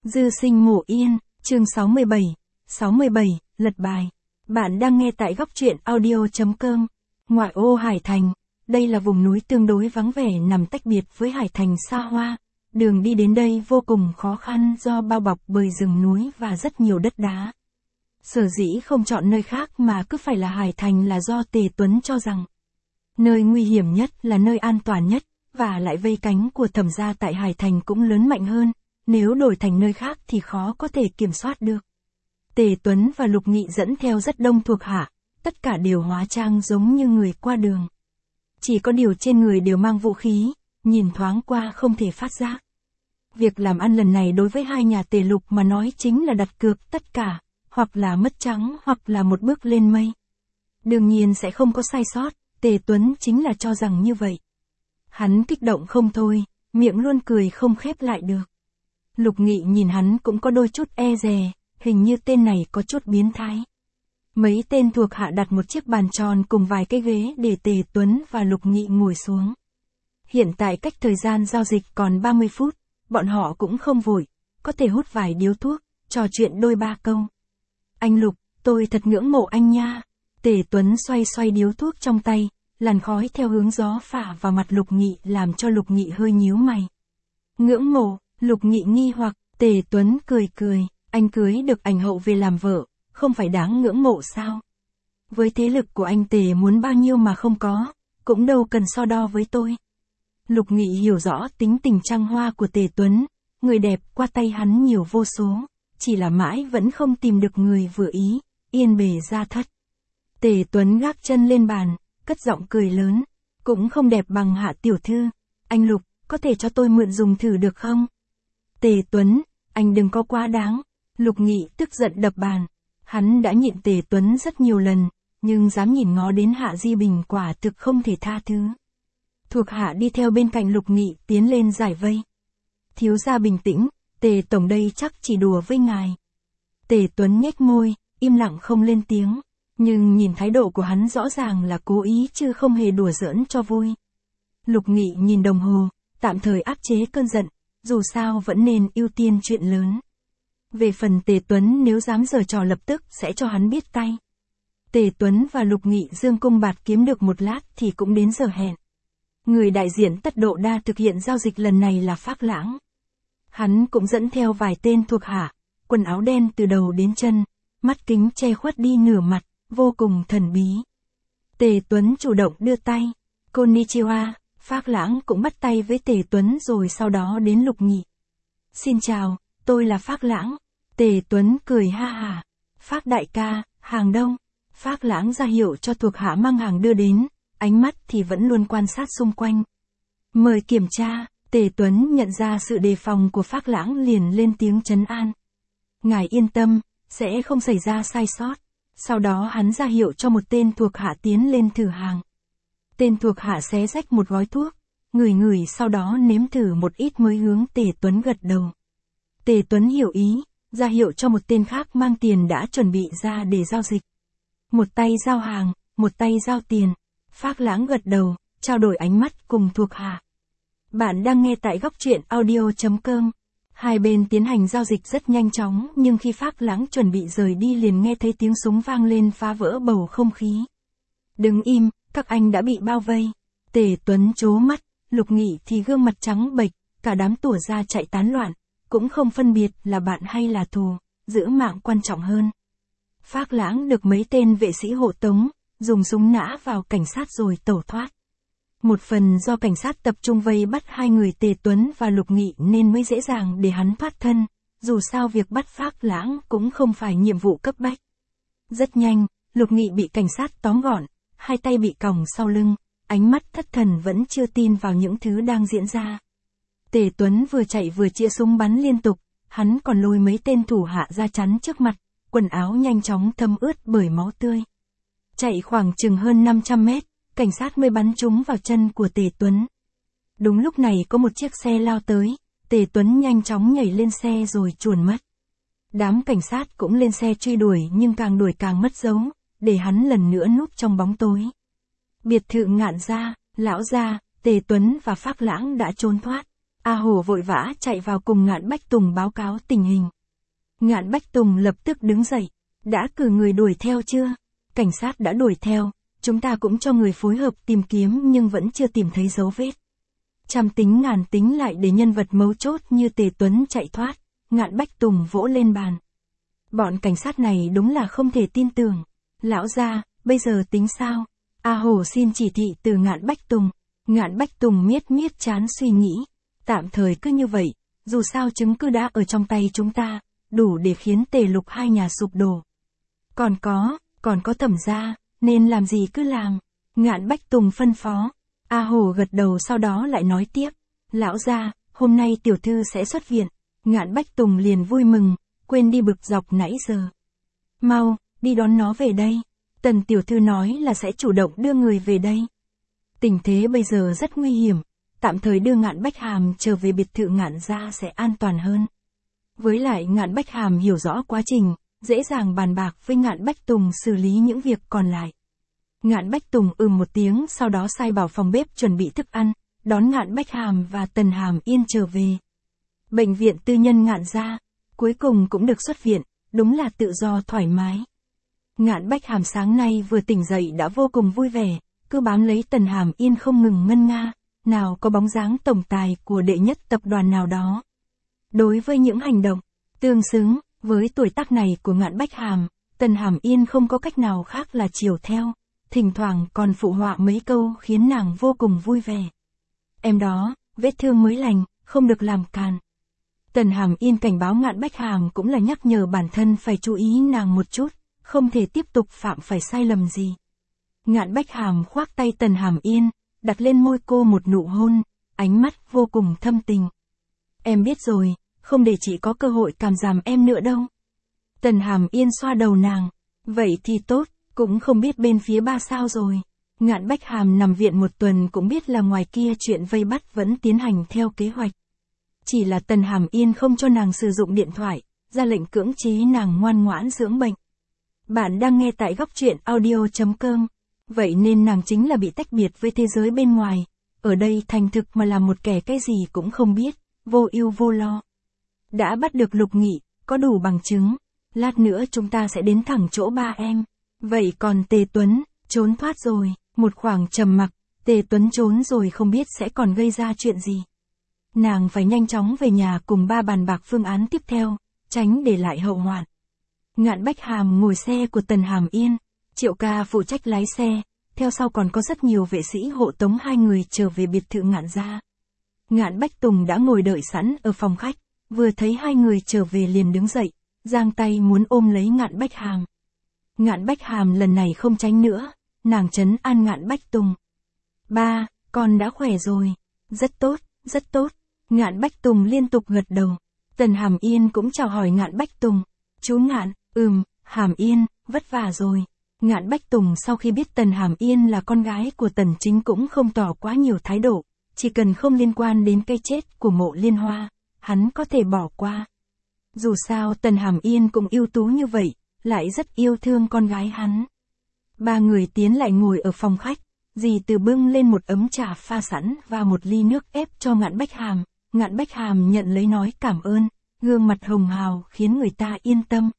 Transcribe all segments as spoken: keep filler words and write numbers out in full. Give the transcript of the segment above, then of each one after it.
Dư sinh mộ yên, chương sáu mươi bảy, sáu mươi bảy, lật bài. Bạn đang nghe tại góc truyện audio.com. Ngoại ô Hải Thành, đây là vùng núi tương đối vắng vẻ nằm tách biệt với Hải Thành xa hoa. Đường đi đến đây vô cùng khó khăn do bao bọc bởi rừng núi và rất nhiều đất đá. Sở dĩ không chọn nơi khác mà cứ phải là Hải Thành là do Tề Tuấn cho rằng nơi nguy hiểm nhất là nơi an toàn nhất, và lại vây cánh của Thẩm gia tại Hải Thành cũng lớn mạnh hơn, nếu đổi thành nơi khác thì khó có thể kiểm soát được. Tề Tuấn và Lục Nghị dẫn theo rất đông thuộc hạ, tất cả đều hóa trang giống như người qua đường. Chỉ có điều trên người đều mang vũ khí, nhìn thoáng qua không thể phát giác. Việc làm ăn lần này đối với hai nhà Tề Lục mà nói chính là đặt cược tất cả, hoặc là mất trắng hoặc là một bước lên mây. Đương nhiên sẽ không có sai sót, Tề Tuấn chính là cho rằng như vậy. Hắn kích động không thôi, miệng luôn cười không khép lại được. Lục Nghị nhìn hắn cũng có đôi chút e dè, hình như tên này có chút biến thái. Mấy tên thuộc hạ đặt một chiếc bàn tròn cùng vài cái ghế để Tề Tuấn và Lục Nghị ngồi xuống. Hiện tại cách thời gian giao dịch còn ba mươi phút, bọn họ cũng không vội, có thể hút vài điếu thuốc, trò chuyện đôi ba câu. Anh Lục, tôi thật ngưỡng mộ anh nha. Tề Tuấn xoay xoay điếu thuốc trong tay, làn khói theo hướng gió phả vào mặt Lục Nghị làm cho Lục Nghị hơi nhíu mày. Ngưỡng mộ, Lục Nghị nghi hoặc, Tề Tuấn cười cười, anh cưới được ảnh hậu về làm vợ, không phải đáng ngưỡng mộ sao? Với thế lực của anh Tề muốn bao nhiêu mà không có, cũng đâu cần so đo với tôi. Lục Nghị hiểu rõ tính tình trăng hoa của Tề Tuấn, người đẹp qua tay hắn nhiều vô số, chỉ là mãi vẫn không tìm được người vừa ý, yên bề gia thất. Tề Tuấn gác chân lên bàn, cất giọng cười lớn, cũng không đẹp bằng Hạ tiểu thư, anh Lục, có thể cho tôi mượn dùng thử được không? Tề Tuấn, anh đừng có quá đáng. Lục Nghị tức giận đập bàn, hắn đã nhịn Tề Tuấn rất nhiều lần, nhưng dám nhìn ngó đến Hạ Di Bình quả thực không thể tha thứ. Thuộc hạ đi theo bên cạnh Lục Nghị tiến lên giải vây. Thiếu gia bình tĩnh, Tề tổng đây chắc chỉ đùa với ngài. Tề Tuấn nhếch môi, im lặng không lên tiếng, nhưng nhìn thái độ của hắn rõ ràng là cố ý chứ không hề đùa giỡn cho vui. Lục Nghị nhìn đồng hồ, tạm thời áp chế cơn giận, dù sao vẫn nên ưu tiên chuyện lớn. Về phần Tề Tuấn nếu dám giở trò lập tức sẽ cho hắn biết tay. Tề Tuấn và Lục Nghị dương cung bạt kiếm được một lát thì cũng đến giờ hẹn. Người đại diện Tất Độ Đa thực hiện giao dịch lần này là Phác Lãng. Hắn cũng dẫn theo vài tên thuộc hạ, quần áo đen từ đầu đến chân, mắt kính che khuất đi nửa mặt, vô cùng thần bí. Tề Tuấn chủ động đưa tay, Konnichiwa, Phác Lãng cũng bắt tay với Tề Tuấn rồi sau đó đến Lục Nghị. Xin chào, tôi là Phác Lãng. Tề Tuấn cười ha hả. Phác đại ca, hàng đâu? Phác Lãng ra hiệu cho thuộc hạ mang hàng đưa đến, ánh mắt thì vẫn luôn quan sát xung quanh. Mời kiểm tra. Tề Tuấn nhận ra sự đề phòng của Phác Lãng liền lên tiếng trấn an. Ngài yên tâm, sẽ không xảy ra sai sót. Sau đó hắn ra hiệu cho một tên thuộc hạ tiến lên thử hàng. Tên thuộc hạ xé rách một gói thuốc, ngửi ngửi sau đó nếm thử một ít mới hướng Tề Tuấn gật đầu. Tề Tuấn hiểu ý, ra hiệu cho một tên khác mang tiền đã chuẩn bị ra để giao dịch. Một tay giao hàng, một tay giao tiền. Phác Lãng gật đầu, trao đổi ánh mắt cùng thuộc hạ. Bạn đang nghe tại góc truyện audio.com. Hai bên tiến hành giao dịch rất nhanh chóng, nhưng khi Phác Lãng chuẩn bị rời đi liền nghe thấy tiếng súng vang lên phá vỡ bầu không khí. Đứng im, các anh đã bị bao vây. Tề Tuấn trố mắt, Lục Nghị thì gương mặt trắng bệch, cả đám tủa ra chạy tán loạn, cũng không phân biệt là bạn hay là thù, giữ mạng quan trọng hơn. Phác Lãng được mấy tên vệ sĩ hộ tống, dùng súng nã vào cảnh sát rồi tẩu thoát. Một phần do cảnh sát tập trung vây bắt hai người Tề Tuấn và Lục Nghị nên mới dễ dàng để hắn thoát thân, dù sao việc bắt Phác Lãng cũng không phải nhiệm vụ cấp bách. Rất nhanh, Lục Nghị bị cảnh sát tóm gọn, hai tay bị còng sau lưng, ánh mắt thất thần vẫn chưa tin vào những thứ đang diễn ra. Tề Tuấn vừa chạy vừa chĩa súng bắn liên tục, hắn còn lôi mấy tên thủ hạ ra chắn trước mặt, quần áo nhanh chóng thấm ướt bởi máu tươi. Chạy khoảng chừng hơn năm trăm mét, cảnh sát mới bắn trúng vào chân của Tề Tuấn. Đúng lúc này có một chiếc xe lao tới, Tề Tuấn nhanh chóng nhảy lên xe rồi chuồn mất. Đám cảnh sát cũng lên xe truy đuổi nhưng càng đuổi càng mất dấu, để hắn lần nữa núp trong bóng tối. Biệt thự Ngạn gia, lão gia, Tề Tuấn và Phác Lãng đã trốn thoát. A Hồ vội vã chạy vào cùng Ngạn Bách Tùng báo cáo tình hình. Ngạn Bách Tùng lập tức đứng dậy. Đã cử người đuổi theo chưa? Cảnh sát đã đuổi theo, chúng ta cũng cho người phối hợp tìm kiếm nhưng vẫn chưa tìm thấy dấu vết. Trăm tính ngàn tính lại để nhân vật mấu chốt như Tề Tuấn chạy thoát, Ngạn Bách Tùng vỗ lên bàn. Bọn cảnh sát này đúng là không thể tin tưởng. Lão gia, bây giờ tính sao? A Hồ xin chỉ thị từ Ngạn Bách Tùng. Ngạn Bách Tùng miết miết chán suy nghĩ. Tạm thời cứ như vậy, dù sao chứng cứ đã ở trong tay chúng ta, đủ để khiến Tề Lục hai nhà sụp đổ. Còn có, còn có Thẩm gia, nên làm gì cứ làm. Ngạn Bách Tùng phân phó. A Hồ gật đầu sau đó lại nói tiếp. Lão gia, hôm nay tiểu thư sẽ xuất viện. Ngạn Bách Tùng liền vui mừng, quên đi bực dọc nãy giờ. Mau, đi đón nó về đây. Tần tiểu thư nói là sẽ chủ động đưa người về đây. Tình thế bây giờ rất nguy hiểm, tạm thời đưa Ngạn Bách Hàm trở về biệt thự Ngạn gia sẽ an toàn hơn. Với lại Ngạn Bách Hàm hiểu rõ quá trình, dễ dàng bàn bạc với Ngạn Bách Tùng xử lý những việc còn lại. Ngạn Bách Tùng ừm một tiếng sau đó sai bảo phòng bếp chuẩn bị thức ăn, đón Ngạn Bách Hàm và Tần Hàm Yên trở về. Bệnh viện tư nhân Ngạn gia, cuối cùng cũng được xuất viện, đúng là tự do thoải mái. Ngạn Bách Hàm sáng nay vừa tỉnh dậy đã vô cùng vui vẻ, cứ bám lấy Tần Hàm Yên không ngừng ngân nga, nào có bóng dáng tổng tài của đệ nhất tập đoàn nào đó. Đối với những hành động tương xứng với tuổi tác này của Ngạn Bách Hàm, Tần Hàm Yên không có cách nào khác là chiều theo, thỉnh thoảng còn phụ họa mấy câu khiến nàng vô cùng vui vẻ. Em đó, vết thương mới lành, không được làm càn. Tần Hàm Yên cảnh báo Ngạn Bách Hàm cũng là nhắc nhở bản thân phải chú ý nàng một chút, không thể tiếp tục phạm phải sai lầm gì. Ngạn Bách Hàm khoác tay Tần Hàm Yên, đặt lên môi cô một nụ hôn, ánh mắt vô cùng thâm tình. Em biết rồi, không để chị có cơ hội càm ràm em nữa đâu. Tần Hàm Yên xoa đầu nàng, vậy thì tốt, cũng không biết bên phía ba sao rồi. Ngạn Bách Hàm nằm viện một tuần cũng biết là ngoài kia chuyện vây bắt vẫn tiến hành theo kế hoạch. Chỉ là Tần Hàm Yên không cho nàng sử dụng điện thoại, ra lệnh cưỡng chế nàng ngoan ngoãn dưỡng bệnh. Bạn đang nghe tại góc truyện audio chấm com. Vậy nên nàng chính là bị tách biệt với thế giới bên ngoài. Ở đây thành thực mà làm một kẻ cái gì cũng không biết, vô ưu vô lo. Đã bắt được Lục Nghị, có đủ bằng chứng. Lát nữa chúng ta sẽ đến thẳng chỗ ba em. Vậy còn Tề Tuấn, trốn thoát rồi. Một khoảng trầm mặc, Tề Tuấn trốn rồi không biết sẽ còn gây ra chuyện gì. Nàng phải nhanh chóng về nhà cùng ba bàn bạc phương án tiếp theo, tránh để lại hậu hoạn. Ngạn Bách Hàm ngồi xe của Tần Hàm Yên, Triệu ca phụ trách lái xe, theo sau còn có rất nhiều vệ sĩ hộ tống hai người trở về biệt thự Ngạn gia. Ngạn Bách Tùng đã ngồi đợi sẵn ở phòng khách, vừa thấy hai người trở về liền đứng dậy, giang tay muốn ôm lấy Ngạn Bách Hàm. Ngạn Bách Hàm lần này không tránh nữa, nàng trấn an Ngạn Bách Tùng. Ba, con đã khỏe rồi. Rất tốt, rất tốt. Ngạn Bách Tùng liên tục gật đầu. Tần Hàm Yên cũng chào hỏi Ngạn Bách Tùng. Chú Ngạn, ừm, Hàm Yên, vất vả rồi. Ngạn Bách Tùng sau khi biết Tần Hàm Yên là con gái của Tần Chính cũng không tỏ quá nhiều thái độ, chỉ cần không liên quan đến cái chết của Mộ Liên Hoa, hắn có thể bỏ qua. Dù sao Tần Hàm Yên cũng ưu tú như vậy, lại rất yêu thương con gái hắn. Ba người tiến lại ngồi ở phòng khách, dì Từ bưng lên một ấm trà pha sẵn và một ly nước ép cho Ngạn Bách Hàm. Ngạn Bách Hàm nhận lấy nói cảm ơn, gương mặt hồng hào khiến người ta yên tâm.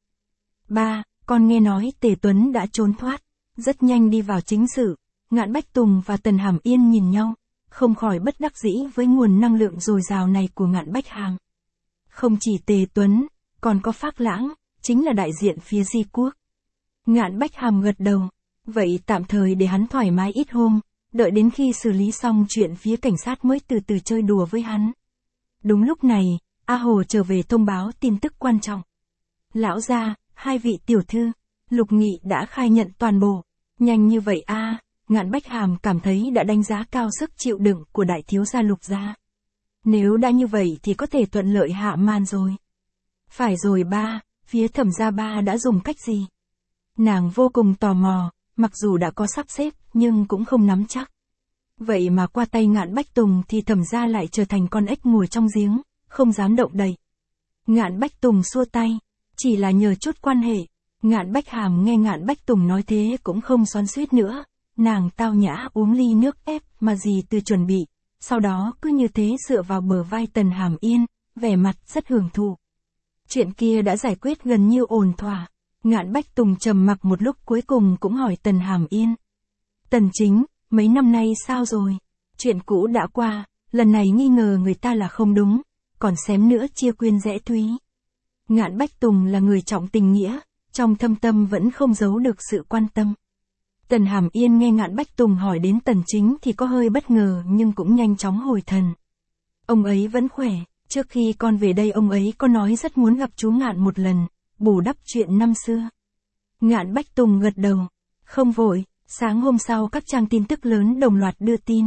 Ba, con nghe nói Tề Tuấn đã trốn thoát, rất nhanh đi vào chính sự. Ngạn Bách Tùng và Tần Hàm Yên nhìn nhau, không khỏi bất đắc dĩ với nguồn năng lượng dồi dào này của Ngạn Bách Hàm. Không chỉ Tề Tuấn, còn có Phác Lãng, chính là đại diện phía Di Quốc. Ngạn Bách Hàm gật đầu, vậy tạm thời để hắn thoải mái ít hôm, đợi đến khi xử lý xong chuyện phía cảnh sát mới từ từ chơi đùa với hắn. Đúng lúc này, A Hồ trở về thông báo tin tức quan trọng. Lão gia, hai vị tiểu thư, Lục Nghị đã khai nhận toàn bộ. Nhanh như vậy a? À, Ngạn Bách Hàm cảm thấy đã đánh giá cao sức chịu đựng của đại thiếu gia Lục gia. Nếu đã như vậy thì có thể thuận lợi hạ man rồi. Phải rồi ba, phía Thẩm gia ba đã dùng cách gì? Nàng vô cùng tò mò, mặc dù đã có sắp xếp nhưng cũng không nắm chắc. Vậy mà qua tay Ngạn Bách Tùng thì Thẩm gia lại trở thành con ếch ngồi trong giếng, không dám động đậy. Ngạn Bách Tùng xua tay, chỉ là nhờ chút quan hệ. Ngạn Bách Hàm nghe Ngạn Bách Tùng nói thế cũng không xoắn xuýt nữa, nàng tao nhã uống ly nước ép mà dì Từ chuẩn bị, sau đó cứ như thế dựa vào bờ vai Tần Hàm Yên, vẻ mặt rất hưởng thụ. Chuyện kia đã giải quyết gần như ổn thỏa. Ngạn Bách Tùng trầm mặc một lúc cuối cùng cũng hỏi Tần Hàm Yên. Tần Chính, mấy năm nay sao rồi? Chuyện cũ đã qua, lần này nghi ngờ người ta là không đúng, còn xém nữa chia quyên rẽ thúy. Ngạn Bách Tùng là người trọng tình nghĩa, trong thâm tâm vẫn không giấu được sự quan tâm. Tần Hàm Yên nghe Ngạn Bách Tùng hỏi đến Tần Chính thì có hơi bất ngờ nhưng cũng nhanh chóng hồi thần. Ông ấy vẫn khỏe, trước khi con về đây ông ấy có nói rất muốn gặp chú Ngạn một lần, bù đắp chuyện năm xưa. Ngạn Bách Tùng gật đầu, không vội, sáng hôm sau các trang tin tức lớn đồng loạt đưa tin.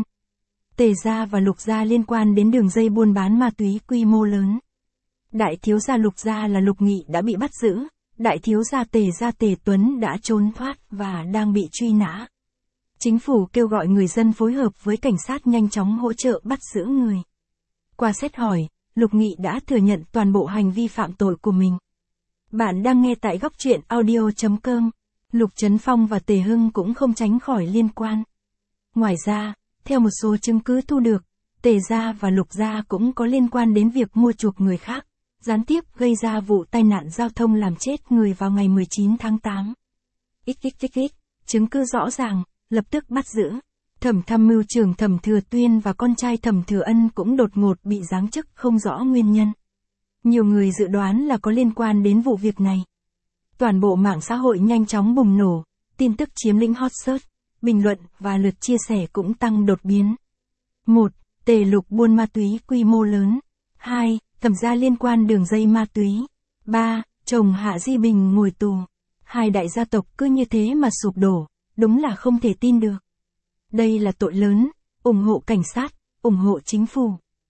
Tề gia và Lục gia liên quan đến đường dây buôn bán ma túy quy mô lớn. Đại thiếu gia Lục gia là Lục Nghị đã bị bắt giữ, đại thiếu gia Tề gia Tề Tuấn đã trốn thoát và đang bị truy nã. Chính phủ kêu gọi người dân phối hợp với cảnh sát nhanh chóng hỗ trợ bắt giữ người. Qua xét hỏi, Lục Nghị đã thừa nhận toàn bộ hành vi phạm tội của mình. Bạn đang nghe tại góc truyện audio chấm com. Lục Trấn Phong và Tề Hưng cũng không tránh khỏi liên quan. Ngoài ra, theo một số chứng cứ thu được, Tề gia và Lục gia cũng có liên quan đến việc mua chuộc người khác, gián tiếp gây ra vụ tai nạn giao thông làm chết người vào ngày mười chín tháng tám. XXXX, chứng cứ rõ ràng, lập tức bắt giữ. Thẩm tham mưu trưởng Thẩm Thừa Tuyên và con trai Thẩm Thừa Ân cũng đột ngột bị giáng chức không rõ nguyên nhân. Nhiều người dự đoán là có liên quan đến vụ việc này. Toàn bộ mạng xã hội nhanh chóng bùng nổ, tin tức chiếm lĩnh hot search, bình luận và lượt chia sẻ cũng tăng đột biến. một. Tề Lục buôn ma túy quy mô lớn. hai. Thẩm gia liên quan đường dây ma túy. ba. Chồng Hạ Di Bình ngồi tù. Hai đại gia tộc cứ như thế mà sụp đổ, đúng là không thể tin được. Đây là tội lớn, ủng hộ cảnh sát, ủng hộ chính phủ.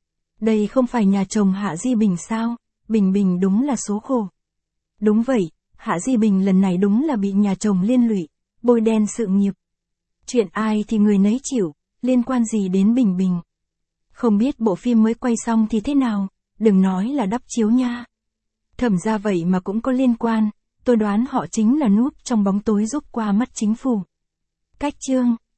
Đây không phải nhà chồng Hạ Di Bình sao? Bình Bình đúng là số khổ. Đúng vậy, Hạ Di Bình lần này đúng là bị nhà chồng liên lụy, bôi đen sự nghiệp. Chuyện ai thì người nấy chịu, liên quan gì đến Bình Bình. Không biết bộ phim mới quay xong thì thế nào, đừng nói là đắp chiếu nha. Thẩm ra vậy mà cũng có liên quan, tôi đoán họ chính là núp trong bóng tối giúp qua mắt chính phủ. Cách chương